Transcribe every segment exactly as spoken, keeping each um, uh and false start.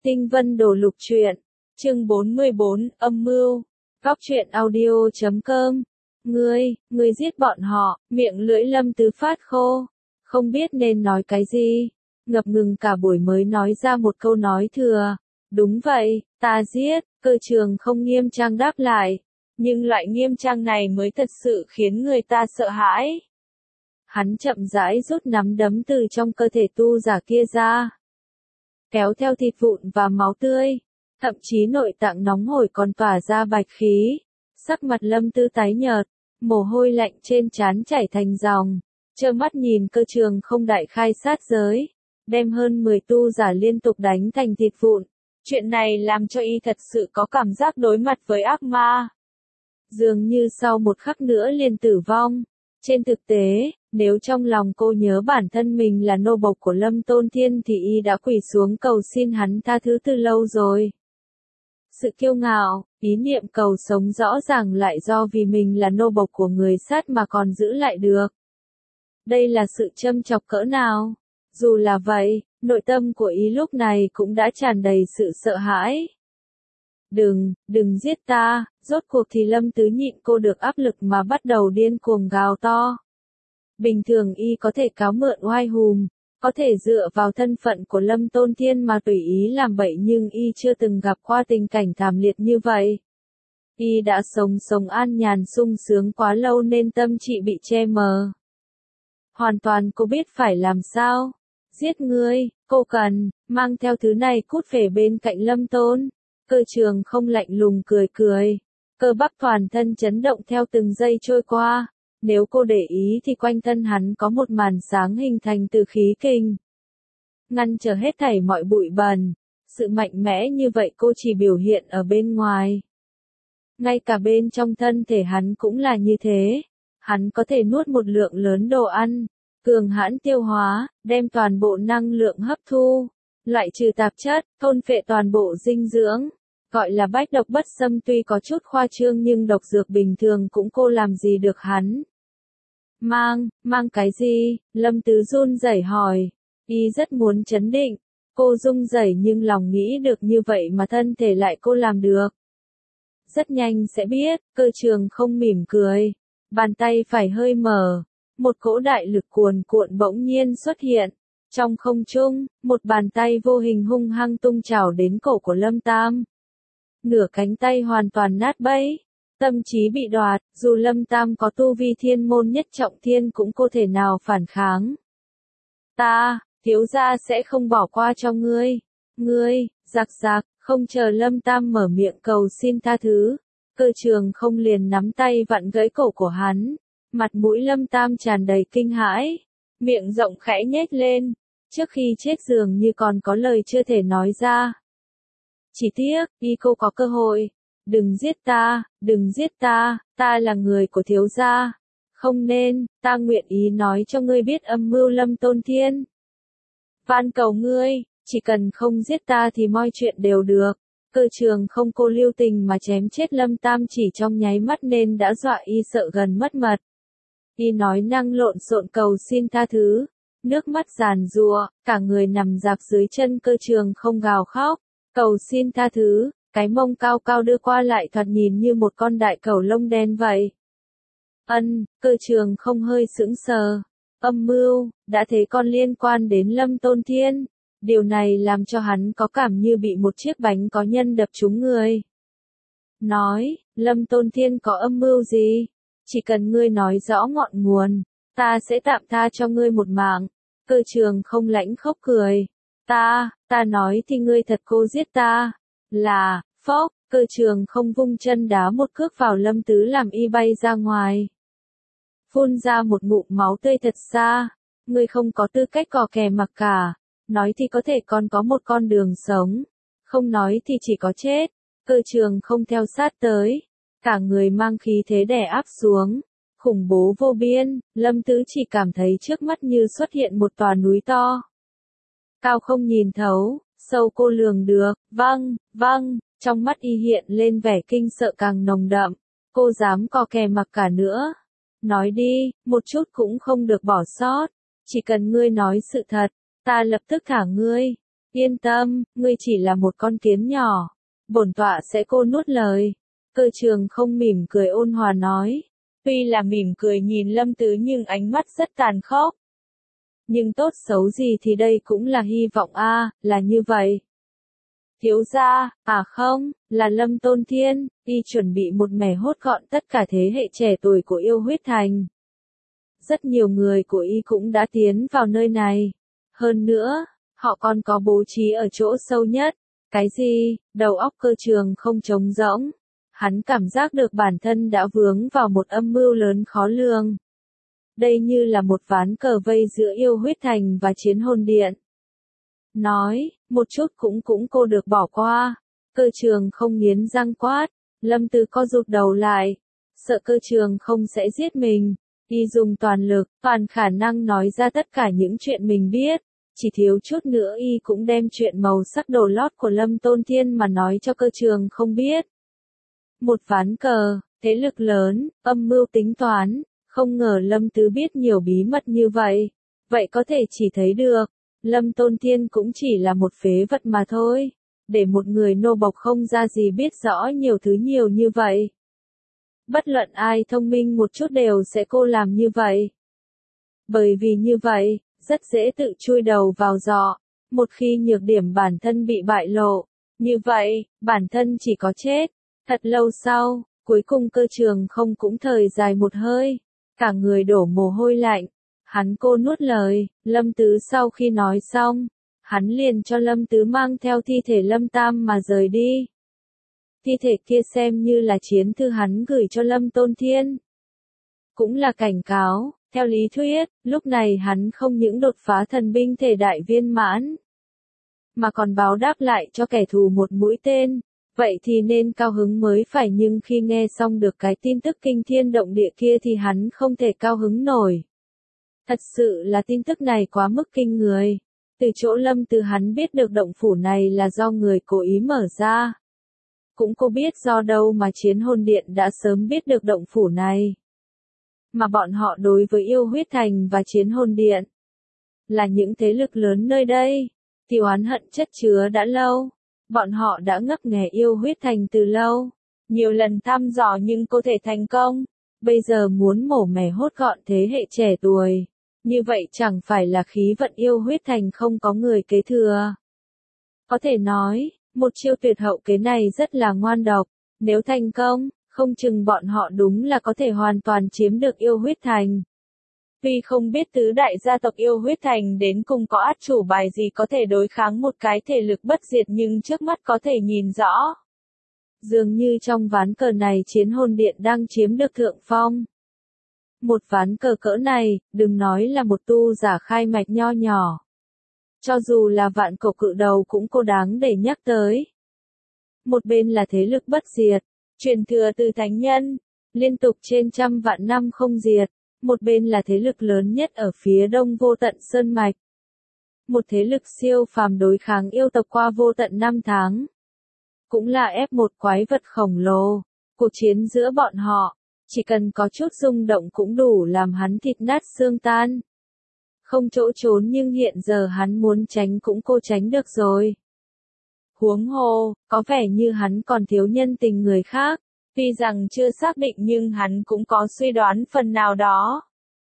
Tinh Vân Đồ Lục Truyện, chương bốn mươi bốn, âm mưu, góc truyện audio chấm com. Ngươi, ngươi giết bọn họ, miệng lưỡi Lâm Tứ phát khô, không biết nên nói cái gì, ngập ngừng cả buổi mới nói ra một câu nói thừa. Đúng vậy, ta giết. Cơ Trường không nghiêm trang đáp lại, nhưng loại nghiêm trang này mới thật sự khiến người ta sợ hãi. Hắn chậm rãi rút nắm đấm từ trong cơ thể tu giả kia ra, kéo theo thịt vụn và máu tươi, thậm chí nội tạng nóng hổi còn tỏa ra bạch khí. Sắc mặt Lâm Tư tái nhợt, mồ hôi lạnh trên trán chảy thành dòng, trơ mắt nhìn Cơ Trường không đại khai sát giới, đem hơn mười tu giả liên tục đánh thành thịt vụn. Chuyện này làm cho y thật sự có cảm giác đối mặt với ác ma. Dường như sau một khắc nữa liền tử vong. Trên thực tế, nếu trong lòng cô nhớ bản thân mình là nô bộc của Lâm Tôn Thiên thì y đã quỳ xuống cầu xin hắn tha thứ từ lâu rồi. Sự kiêu ngạo, ý niệm cầu sống rõ ràng lại do vì mình là nô bộc của người sát mà còn giữ lại được. Đây là sự châm chọc cỡ nào? Dù là vậy, nội tâm của ý lúc này cũng đã tràn đầy sự sợ hãi. Đừng, đừng giết ta. Rốt cuộc thì Lâm Tứ nhịn cô được áp lực mà bắt đầu điên cuồng gào to. Bình thường y có thể cáo mượn oai hùm, có thể dựa vào thân phận của Lâm Tôn Thiên mà tùy ý làm bậy, nhưng y chưa từng gặp qua tình cảnh thảm liệt như vậy. Y đã sống sống an nhàn sung sướng quá lâu nên tâm trí bị che mờ. Hoàn toàn cô biết phải làm sao. Giết ngươi, cô cần, mang theo thứ này cút về bên cạnh Lâm Tôn. Cơ Trường không lạnh lùng cười cười. Cơ bắp toàn thân chấn động theo từng giây trôi qua. Nếu cô để ý thì quanh thân hắn có một màn sáng hình thành từ khí kinh, ngăn trở hết thảy mọi bụi bẩn. Sự mạnh mẽ như vậy cô chỉ biểu hiện ở bên ngoài. Ngay cả bên trong thân thể hắn cũng là như thế. Hắn có thể nuốt một lượng lớn đồ ăn, cường hãn tiêu hóa, đem toàn bộ năng lượng hấp thu, loại trừ tạp chất, thôn phệ toàn bộ dinh dưỡng. Gọi là bách độc bất xâm tuy có chút khoa trương nhưng độc dược bình thường cũng cô làm gì được hắn. Mang, mang cái gì? Lâm Tứ run rẩy hỏi. Y rất muốn trấn định. Cô run rẩy nhưng lòng nghĩ được như vậy mà thân thể lại cô làm được. Rất nhanh sẽ biết. Cơ Trường không mỉm cười. Bàn tay phải hơi mở. Một cỗ đại lực cuồn cuộn bỗng nhiên xuất hiện. Trong không trung, một bàn tay vô hình hung hăng tung chảo đến cổ của Lâm Tam. Nửa cánh tay hoàn toàn nát bấy. Tâm trí bị đoạt, dù Lâm Tam có tu vi thiên môn nhất trọng thiên cũng không thể nào phản kháng. Ta, thiếu gia sẽ không bỏ qua cho ngươi. Ngươi, giặc giặc, không chờ Lâm Tam mở miệng cầu xin tha thứ. Cơ Trường không liền nắm tay vặn gãy cổ của hắn. Mặt mũi Lâm Tam tràn đầy kinh hãi. Miệng rộng khẽ nhếch lên. Trước khi chết dường như còn có lời chưa thể nói ra. Chỉ tiếc, y cô có cơ hội. Đừng giết ta, đừng giết ta, ta là người của thiếu gia. Không nên, ta nguyện ý nói cho ngươi biết âm mưu Lâm Tôn Thiên. Van cầu ngươi, chỉ cần không giết ta thì mọi chuyện đều được. Cơ Trường không cô lưu tình mà chém chết Lâm Tam chỉ trong nháy mắt nên đã dọa y sợ gần mất mật. Y nói năng lộn xộn cầu xin tha thứ, nước mắt giàn giụa, cả người nằm rạp dưới chân Cơ Trường không gào khóc, cầu xin tha thứ. Cái mông cao cao đưa qua lại thoạt nhìn như một con đại cẩu lông đen vậy. Ân, Cơ Trường không hơi sững sờ. Âm mưu, đã thế còn liên quan đến Lâm Tôn Thiên. Điều này làm cho hắn có cảm như bị một chiếc bánh có nhân đập trúng người. Nói, Lâm Tôn Thiên có âm mưu gì? Chỉ cần ngươi nói rõ ngọn nguồn, ta sẽ tạm tha cho ngươi một mạng. Cơ Trường không lãnh khóc cười. Ta, ta nói thì ngươi thật cô giết ta. Là, phốc, Cơ Trường không vung chân đá một cước vào Lâm Tứ làm y bay ra ngoài. Phun ra một ngụm máu tươi thật xa. Ngươi không có tư cách cò kè mặc cả. Nói thì có thể còn có một con đường sống. Không nói thì chỉ có chết. Cơ Trường không theo sát tới. Cả người mang khí thế đè áp xuống. Khủng bố vô biên. Lâm Tứ chỉ cảm thấy trước mắt như xuất hiện một tòa núi to. Cao không nhìn thấu. Sâu cô lường được. Vâng, vâng. Trong mắt y hiện lên vẻ kinh sợ càng nồng đậm. Cô dám cò kè mặc cả nữa. Nói đi, một chút cũng không được bỏ sót. Chỉ cần ngươi nói sự thật, ta lập tức thả ngươi. Yên tâm, ngươi chỉ là một con kiến nhỏ. Bổn tọa sẽ cô nuốt lời. Cơ trường không mỉm cười ôn hòa nói. Tuy là mỉm cười nhìn Lâm Tứ nhưng ánh mắt rất tàn khốc. Nhưng tốt xấu gì thì đây cũng là hy vọng a, là như vậy. Thiếu gia, à không, là Lâm Tôn Thiên, y chuẩn bị một mẻ hốt gọn tất cả thế hệ trẻ tuổi của yêu huyết thành. Rất nhiều người của y cũng đã tiến vào nơi này. Hơn nữa, họ còn có bố trí ở chỗ sâu nhất. Cái gì, đầu óc cơ trường không trống rỗng. Hắn cảm giác được bản thân đã vướng vào một âm mưu lớn khó lường. Đây như là một ván cờ vây giữa yêu huyết thành và chiến hồn điện. Nói, một chút cũng cũng cô được bỏ qua. Cơ trường không nghiến răng quát. Lâm Tứ co rụt đầu lại. Sợ cơ trường không sẽ giết mình. Y dùng toàn lực, toàn khả năng nói ra tất cả những chuyện mình biết. Chỉ thiếu chút nữa y cũng đem chuyện màu sắc đồ lót của Lâm Tôn Thiên mà nói cho cơ trường không biết. Một ván cờ, thế lực lớn, âm mưu tính toán, không ngờ Lâm Tứ biết nhiều bí mật như vậy. Vậy có thể chỉ thấy được, Lâm Tôn Thiên cũng chỉ là một phế vật mà thôi. Để một người nô bộc không ra gì biết rõ nhiều thứ nhiều như vậy. Bất luận ai thông minh một chút đều sẽ cô làm như vậy. Bởi vì như vậy, rất dễ tự chui đầu vào giỏ. Một khi nhược điểm bản thân bị bại lộ, như vậy, bản thân chỉ có chết. Thật lâu sau, cuối cùng cơ trường không cũng thời dài một hơi. Cả người đổ mồ hôi lạnh. Hắn cô nuốt lời, Lâm Tứ sau khi nói xong, hắn liền cho Lâm Tứ mang theo thi thể Lâm Tam mà rời đi. Thi thể kia xem như là chiến thư hắn gửi cho Lâm Tôn Thiên. Cũng là cảnh cáo, theo lý thuyết, lúc này hắn không những đột phá thần binh thể đại viên mãn, mà còn báo đáp lại cho kẻ thù một mũi tên. Vậy thì nên cao hứng mới phải, nhưng khi nghe xong được cái tin tức kinh thiên động địa kia thì hắn không thể cao hứng nổi. Thật sự là tin tức này quá mức kinh người. Từ chỗ Lâm Tứ hắn biết được động phủ này là do người cố ý mở ra. Cũng cô biết do đâu mà chiến hồn điện đã sớm biết được động phủ này. Mà bọn họ đối với yêu huyết thành và chiến hồn điện là những thế lực lớn nơi đây. Thì oán hận chất chứa đã lâu. Bọn họ đã ngấp nghé yêu huyết thành từ lâu. Nhiều lần thăm dò nhưng có thể thành công. Bây giờ muốn mổ mẻ hốt gọn thế hệ trẻ tuổi. Như vậy chẳng phải là khí vận yêu huyết thành không có người kế thừa. Có thể nói, một chiêu tuyệt hậu kế này rất là ngoan độc. Nếu thành công, không chừng bọn họ đúng là có thể hoàn toàn chiếm được yêu huyết thành. Tuy không biết tứ đại gia tộc yêu huyết thành đến cùng có át chủ bài gì có thể đối kháng một cái thể lực bất diệt, nhưng trước mắt có thể nhìn rõ. Dường như trong ván cờ này chiến hồn điện đang chiếm được thượng phong. Một ván cờ cỡ này, đừng nói là một tu giả khai mạch nho nhỏ. Cho dù là vạn cổ cự đầu cũng có đáng để nhắc tới. Một bên là thế lực bất diệt, truyền thừa từ thánh nhân, liên tục trên trăm vạn năm không diệt. Một bên là thế lực lớn nhất ở phía đông vô tận sơn mạch. Một thế lực siêu phàm đối kháng yêu tộc qua vô tận năm tháng. Cũng là ép một quái vật khổng lồ. Cuộc chiến giữa bọn họ, chỉ cần có chút rung động cũng đủ làm hắn thịt nát xương tan. Không chỗ trốn, nhưng hiện giờ hắn muốn tránh cũng cô tránh được rồi. Huống hồ, có vẻ như hắn còn thiếu nhân tình người khác. Tuy rằng chưa xác định nhưng hắn cũng có suy đoán phần nào đó.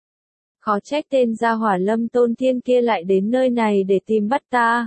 Khó trách tên gia hỏa Lâm Tôn Thiên kia lại đến nơi này để tìm bắt ta.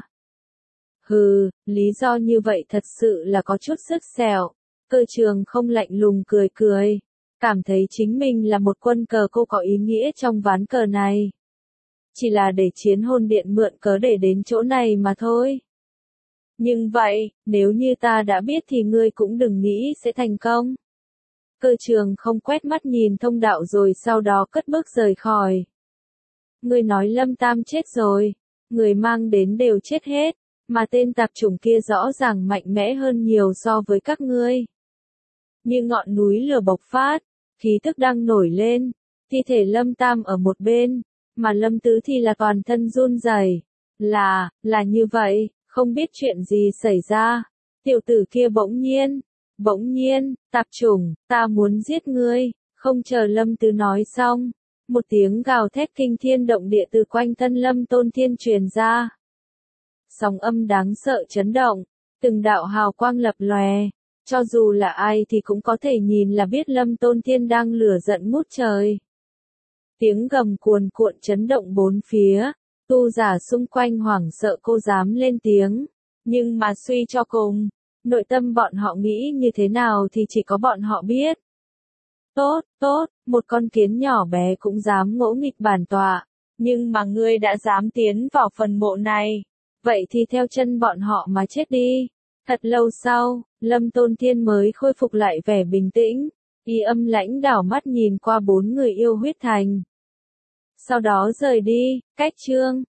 Hừ, lý do như vậy thật sự là có chút sức sẹo. Cơ trường không lạnh lùng cười cười. Cảm thấy chính mình là một quân cờ cô có ý nghĩa trong ván cờ này. Chỉ là để chiến hồn điện mượn cớ để đến chỗ này mà thôi. Nhưng vậy, nếu như ta đã biết thì ngươi cũng đừng nghĩ sẽ thành công. Cơ trường không quét mắt nhìn thông đạo rồi sau đó cất bước rời khỏi. Ngươi nói Lâm Tam chết rồi, người mang đến đều chết hết, mà tên tạp chủng kia rõ ràng mạnh mẽ hơn nhiều so với các ngươi. Như ngọn núi lửa bộc phát, khí tức đang nổi lên, thi thể Lâm Tam ở một bên, mà Lâm Tứ thì là toàn thân run rẩy. Là, là như vậy. Không biết chuyện gì xảy ra, tiểu tử kia bỗng nhiên, bỗng nhiên, tạp chủng, ta muốn giết ngươi, không chờ Lâm Tứ nói xong, một tiếng gào thét kinh thiên động địa từ quanh thân Lâm Tôn Thiên truyền ra. sóng âm đáng sợ chấn động, từng đạo hào quang lập lòe, cho dù là ai thì cũng có thể nhìn là biết Lâm Tôn Thiên đang lửa giận ngút trời. Tiếng gầm cuồn cuộn chấn động bốn phía, tu giả xung quanh hoảng sợ cô dám lên tiếng, nhưng mà suy cho cùng, nội tâm bọn họ nghĩ như thế nào thì chỉ có bọn họ biết. Tốt, tốt, một con kiến nhỏ bé cũng dám ngỗ nghịch bản tọa, nhưng mà ngươi đã dám tiến vào phần mộ này, vậy thì theo chân bọn họ mà chết đi. Thật lâu sau, Lâm Tôn Thiên mới khôi phục lại vẻ bình tĩnh, y âm lãnh đảo mắt nhìn qua bốn người yêu huyết thành. Sau đó rời đi, cách chương.